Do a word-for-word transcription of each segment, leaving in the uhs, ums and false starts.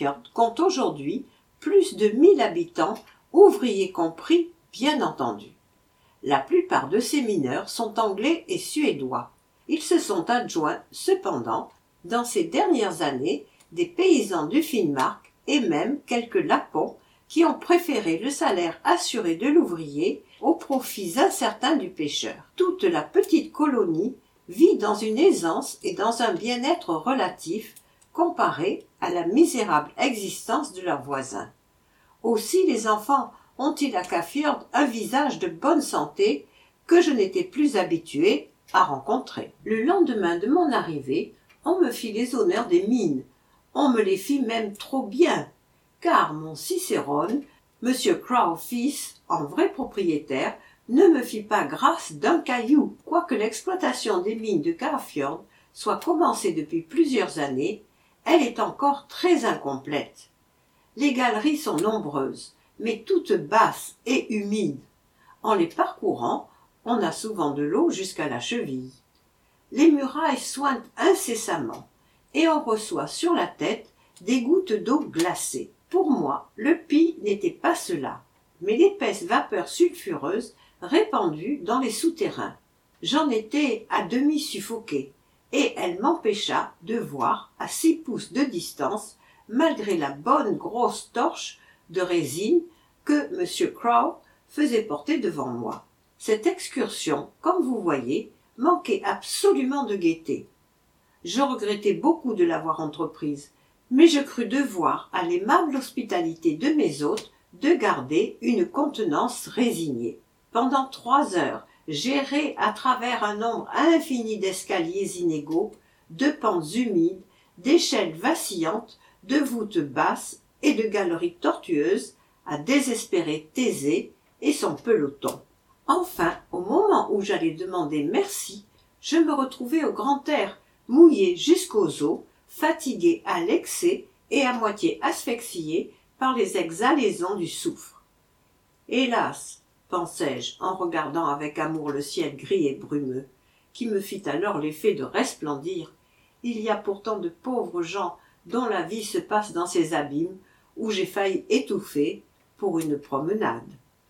Caerphilly compte aujourd'hui plus de mille habitants, ouvriers compris, bien entendu. La plupart de ces mineurs sont anglais et suédois. Ils se sont adjoints, cependant, dans ces dernières années, des paysans du Finnmark et même quelques Lapons qui ont préféré le salaire assuré de l'ouvrier aux profits incertains du pêcheur. Toute la petite colonie vit dans une aisance et dans un bien-être relatif comparé à la misérable existence de leurs voisins. Aussi les enfants ont-ils à Caerphilly un visage de bonne santé que je n'étais plus habitué à rencontrer. Le lendemain de mon arrivée, on me fit les honneurs des mines. On me les fit même trop bien, car mon cicérone, Monsieur Crowe fils, en vrai propriétaire, ne me fit pas grâce d'un caillou. Quoique l'exploitation des mines de Caerphilly soit commencée depuis plusieurs années, elle est encore très incomplète. Les galeries sont nombreuses, mais toutes basses et humides. En les parcourant, on a souvent de l'eau jusqu'à la cheville. Les murailles sointent incessamment, et on reçoit sur la tête des gouttes d'eau glacée. Pour moi, le pis n'était pas cela, mais l'épaisse vapeur sulfureuse répandue dans les souterrains. J'en étais à demi suffoqué, et elle m'empêcha de voir à six pouces de distance, malgré la bonne grosse torche de résine que M. Crowe faisait porter devant moi. Cette excursion, comme vous voyez, manquait absolument de gaieté. Je regrettais beaucoup de l'avoir entreprise, mais je crus devoir à l'aimable hospitalité de mes hôtes de garder une contenance résignée. Pendant trois heures, j'errai à travers un nombre infini d'escaliers inégaux, de pentes humides, d'échelles vacillantes, de voûtes basses et de galeries tortueuses, à désespérer Thésée et son peloton. Enfin, au moment où j'allais demander merci, je me retrouvai au grand air, mouillé jusqu'aux os, fatigué à l'excès et à moitié asphyxié par les exhalaisons du soufre. Hélas, pensai-je en regardant avec amour le ciel gris et brumeux, qui me fit alors l'effet de resplendir, il y a pourtant de pauvres gens dont la vie se passe dans ces abîmes où j'ai failli étouffer pour une promenade.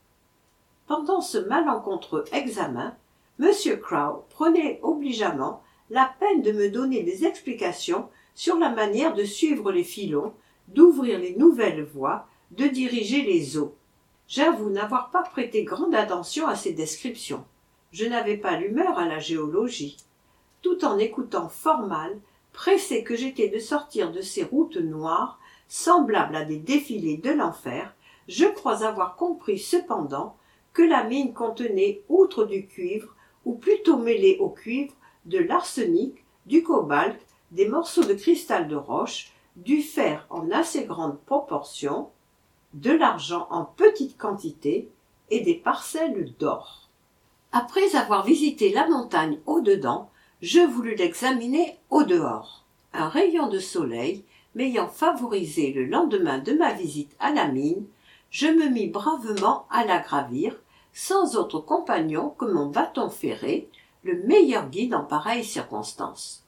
Pendant ce malencontreux examen, M. Crowe prenait obligeamment la peine de me donner des explications sur la manière de suivre les filons, d'ouvrir les nouvelles voies, de diriger les eaux. J'avoue n'avoir pas prêté grande attention à ces descriptions. Je n'avais pas l'humeur à la géologie. Tout en écoutant fort mal, pressé que j'étais de sortir de ces routes noires, semblables à des défilés de l'enfer, je crois avoir compris cependant que la mine contenait, outre du cuivre, ou plutôt mêlé au cuivre, de l'arsenic, du cobalt, des morceaux de cristal de roche, du fer en assez grande proportion, de l'argent en petite quantité et des parcelles d'or. Après avoir visité la montagne au-dedans, je voulus l'examiner au-dehors. Un rayon de soleil m'ayant favorisé le lendemain de ma visite à la mine, je me mis bravement à la gravir, sans autre compagnon que mon bâton ferré, le meilleur guide en pareille circonstance.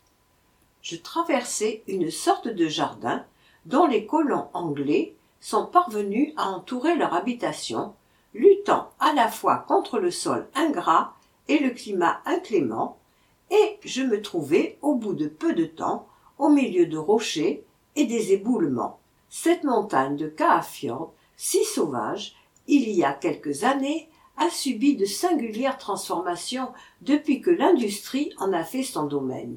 Je traversai une sorte de jardin dont les colons anglais sont parvenus à entourer leur habitation, luttant à la fois contre le sol ingrat et le climat inclément, et je me trouvai au bout de peu de temps au milieu de rochers et des éboulements. Cette montagne de Caerphilly, si sauvage, il y a quelques années, a subi de singulières transformations depuis que l'industrie en a fait son domaine.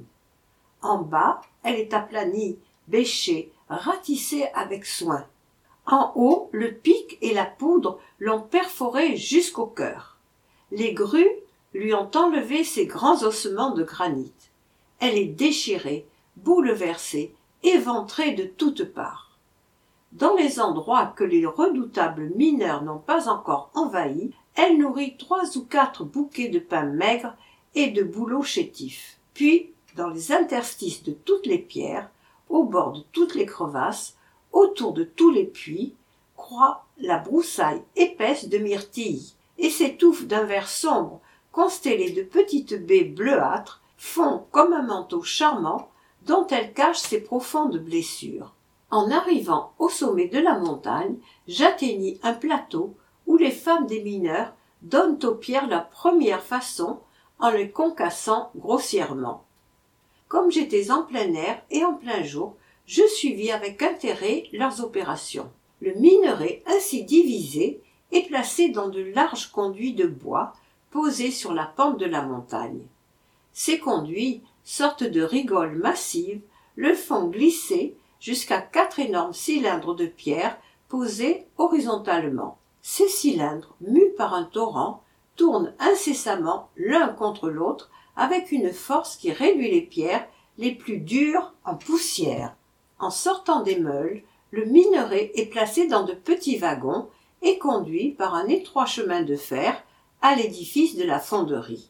En bas, elle est aplanie, bêchée, ratissée avec soin. En haut, le pic et la poudre l'ont perforée jusqu'au cœur. Les grues lui ont enlevé ses grands ossements de granit. Elle est déchirée, bouleversée, éventrée de toutes parts. Dans les endroits que les redoutables mineurs n'ont pas encore envahis, elle nourrit trois ou quatre bouquets de pain maigre et de bouleaux chétifs. Puis, dans les interstices de toutes les pierres, au bord de toutes les crevasses, autour de tous les puits, croît la broussaille épaisse de myrtilles, et s'étouffe d'un vert sombre, constellé de petites baies bleuâtres, fond comme un manteau charmant dont elle cache ses profondes blessures. En arrivant au sommet de la montagne, j'atteignis un plateau où les femmes des mineurs donnent aux pierres leur première façon en les concassant grossièrement. Comme j'étais en plein air et en plein jour, je suivis avec intérêt leurs opérations. Le minerai ainsi divisé est placé dans de larges conduits de bois posés sur la pente de la montagne. Ces conduits, sortes de rigoles massives, le font glisser jusqu'à quatre énormes cylindres de pierre posés horizontalement. Ces cylindres, mus par un torrent, tournent incessamment l'un contre l'autre avec une force qui réduit les pierres les plus dures en poussière. En sortant des meules, le minerai est placé dans de petits wagons et conduit par un étroit chemin de fer à l'édifice de la fonderie.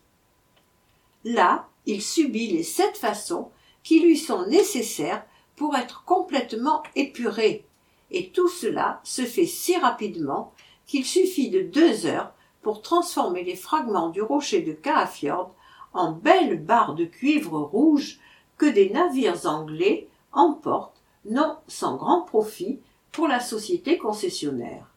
Là, il subit les sept façons qui lui sont nécessaires pour être complètement épuré, et tout cela se fait si rapidement qu'il suffit de deux heures pour transformer les fragments du rocher de Caafjord en belles barres de cuivre rouge que des navires anglais emportent, non sans grand profit pour la société concessionnaire.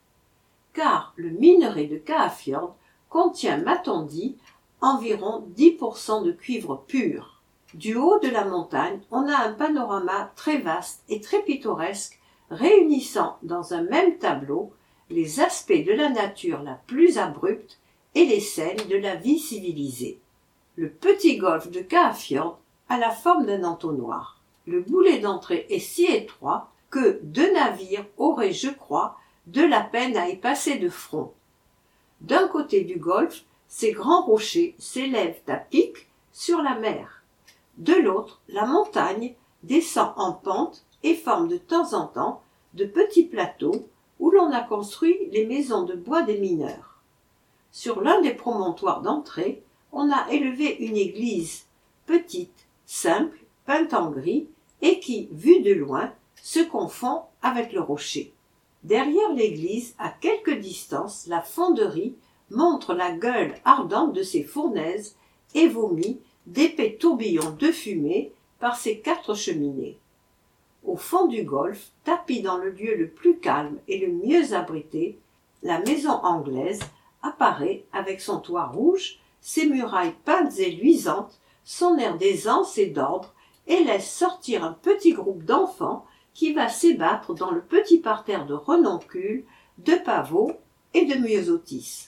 Car le minerai de Caafjord contient, m'a-t-on dit, environ dix pour cent de cuivre pur. Du haut de la montagne, on a un panorama très vaste et très pittoresque, réunissant dans un même tableau les aspects de la nature la plus abrupte et les scènes de la vie civilisée. Le petit golfe de Caafjord a la forme d'un entonnoir. Le boulet d'entrée est si étroit que deux navires auraient, je crois, de la peine à y passer de front. D'un côté du golfe, ces grands rochers s'élèvent à pic sur la mer. De l'autre, la montagne descend en pente et forme de temps en temps de petits plateaux où l'on a construit les maisons de bois des mineurs. Sur l'un des promontoires d'entrée, on a élevé une église, petite, simple, peinte en gris, et qui, vue de loin, se confond avec le rocher. Derrière l'église, à quelque distance, la fonderie montre la gueule ardente de ses fournaises et vomit d'épais tourbillons de fumée par ses quatre cheminées. Au fond du golfe, tapis dans le lieu le plus calme et le mieux abrité, la maison anglaise apparaît avec son toit rouge, ses murailles peintes et luisantes, son air d'aisance et d'ordre, et laisse sortir un petit groupe d'enfants qui va s'ébattre dans le petit parterre de renoncule, de pavots et de myosotis.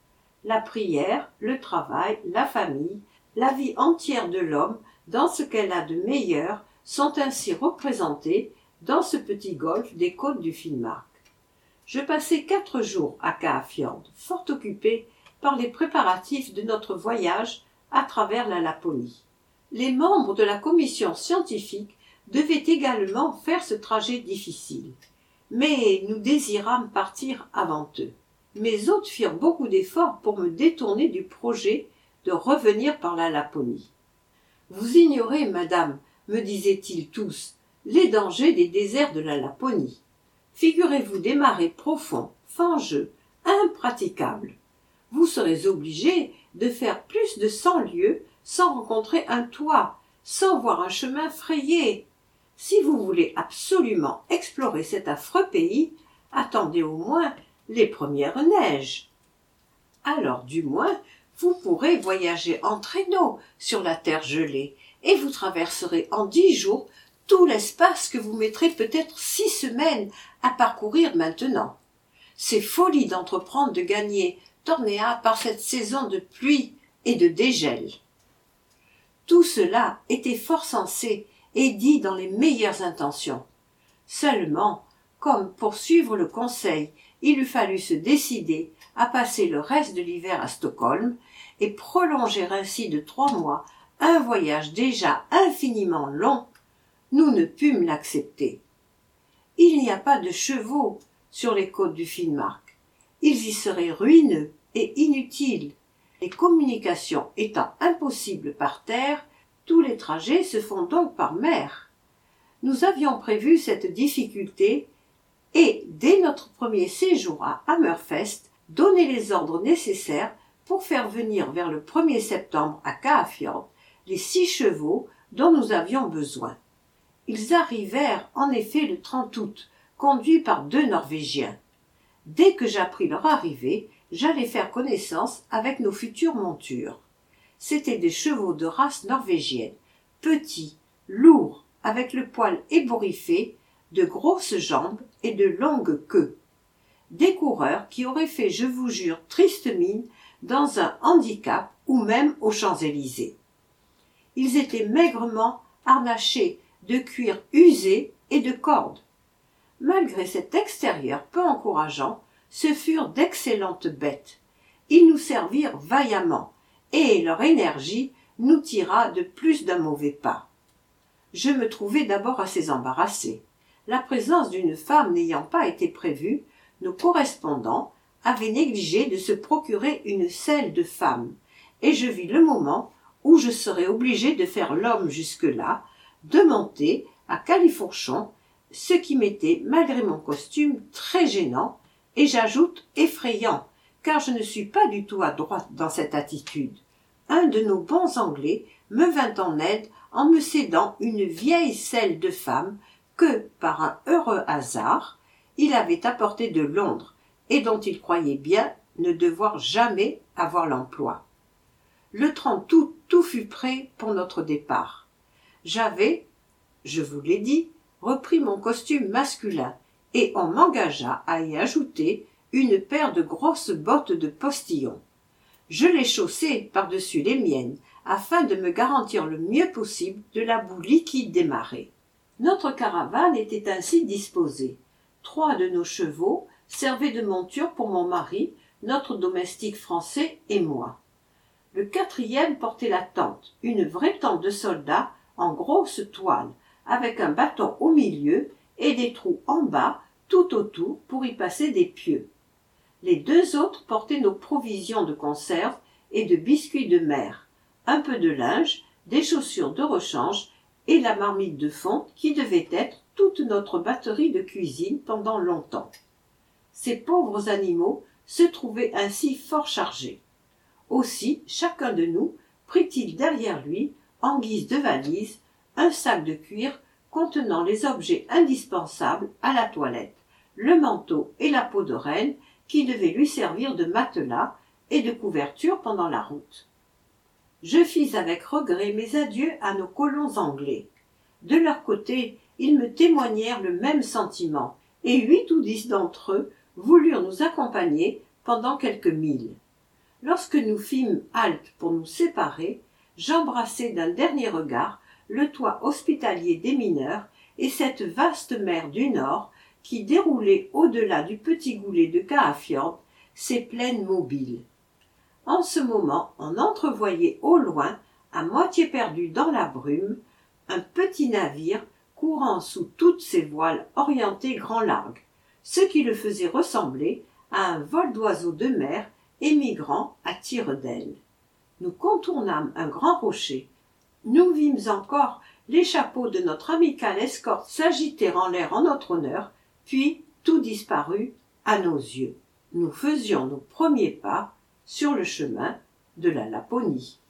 La prière, le travail, la famille, la vie entière de l'homme, dans ce qu'elle a de meilleur, sont ainsi représentés dans ce petit golfe des côtes du Finnmark. Je passai quatre jours à Caafjord, fort occupé par les préparatifs de notre voyage à travers la Laponie. Les membres de la commission scientifique devaient également faire ce trajet difficile, mais nous désirâmes partir avant eux. Mes hôtes firent beaucoup d'efforts pour me détourner du projet de revenir par la Laponie. « Vous ignorez, madame, me disaient-ils tous, les dangers des déserts de la Laponie. Figurez-vous des marais profonds, fangeux, impraticables. Vous serez obligés de faire plus de cent lieues sans rencontrer un toit, sans voir un chemin frayé. Si vous voulez absolument explorer cet affreux pays, attendez au moins les premières neiges. Alors, du moins, vous pourrez voyager en traîneau sur la terre gelée, et vous traverserez en dix jours tout l'espace que vous mettrez peut-être six semaines à parcourir maintenant. C'est folie d'entreprendre de gagner Tornéa par cette saison de pluie et de dégel. Tout cela était fort sensé et dit dans les meilleures intentions. Seulement, comme pour suivre le conseil, il eût fallu se décider à passer le reste de l'hiver à Stockholm et prolonger ainsi de trois mois un voyage déjà infiniment long, nous ne pûmes l'accepter. Il n'y a pas de chevaux sur les côtes du Finnmark. Ils y seraient ruineux et inutiles. Les communications étant impossibles par terre, tous les trajets se font donc par mer. Nous avions prévu cette difficulté et, dès notre premier séjour à Hammerfest, donné les ordres nécessaires pour faire venir vers le premier septembre à Caafjord les six chevaux dont nous avions besoin. Ils arrivèrent en effet le trente août, conduits par deux Norvégiens. Dès que j'appris leur arrivée, j'allai faire connaissance avec nos futures montures. C'étaient des chevaux de race norvégienne, petits, lourds, avec le poil ébouriffé, de grosses jambes et de longues queues. Des coureurs qui auraient fait, je vous jure, triste mine dans un handicap ou même aux Champs-Élysées. Ils étaient maigrement harnachés de cuir usé et de cordes. Malgré cet extérieur peu encourageant, ce furent d'excellentes bêtes. Ils nous servirent vaillamment, et leur énergie nous tira de plus d'un mauvais pas. Je me trouvai d'abord assez embarrassé. La présence d'une femme n'ayant pas été prévue, nos correspondants avaient négligé de se procurer une selle de femme, et je vis le moment où je serais obligé de faire l'homme jusque-là, de monter à califourchon, ce qui m'était, malgré mon costume, très gênant, et j'ajoute effrayant, car je ne suis pas du tout adroite dans cette attitude. Un de nos bons Anglais me vint en aide en me cédant une vieille selle de femme que, par un heureux hasard, il avait apportée de Londres et dont il croyait bien ne devoir jamais avoir l'emploi. Le trente août, tout fut prêt pour notre départ. J'avais, je vous l'ai dit, repris mon costume masculin, et on m'engagea à y ajouter une paire de grosses bottes de postillon. Je les chaussai par-dessus les miennes, afin de me garantir le mieux possible de la boue liquide des marais. Notre caravane était ainsi disposée. Trois de nos chevaux servaient de monture pour mon mari, notre domestique français et moi. Le quatrième portait la tente, une vraie tente de soldat en grosse toile, avec un bâton au milieu et des trous en bas tout autour pour y passer des pieux. Les deux autres portaient nos provisions de conserve et de biscuits de mer, un peu de linge, des chaussures de rechange et la marmite de fonte qui devait être toute notre batterie de cuisine pendant longtemps. Ces pauvres animaux se trouvaient ainsi fort chargés. Aussi chacun de nous prit-il derrière lui, en guise de valise, un sac de cuir contenant les objets indispensables à la toilette, le manteau et la peau de renne qui devaient lui servir de matelas et de couverture pendant la route. Je fis avec regret mes adieux à nos colons anglais. De leur côté, ils me témoignèrent le même sentiment, et huit ou dix d'entre eux voulurent nous accompagner pendant quelques milles. Lorsque nous fîmes halte pour nous séparer, j'embrassai d'un dernier regard le toit hospitalier des mineurs et cette vaste mer du Nord qui déroulait au-delà du petit goulet de Kaafjord ses plaines mobiles. En ce moment, on entrevoyait au loin, à moitié perdu dans la brume, un petit navire courant sous toutes ses voiles orientées grand largue, ce qui le faisait ressembler à un vol d'oiseaux de mer émigrant à tire-d'aile. Nous contournâmes un grand rocher. Nous vîmes encore les chapeaux de notre amicale escorte s'agiter en l'air en notre honneur, puis tout disparut à nos yeux. Nous faisions nos premiers pas sur le chemin de la Laponie.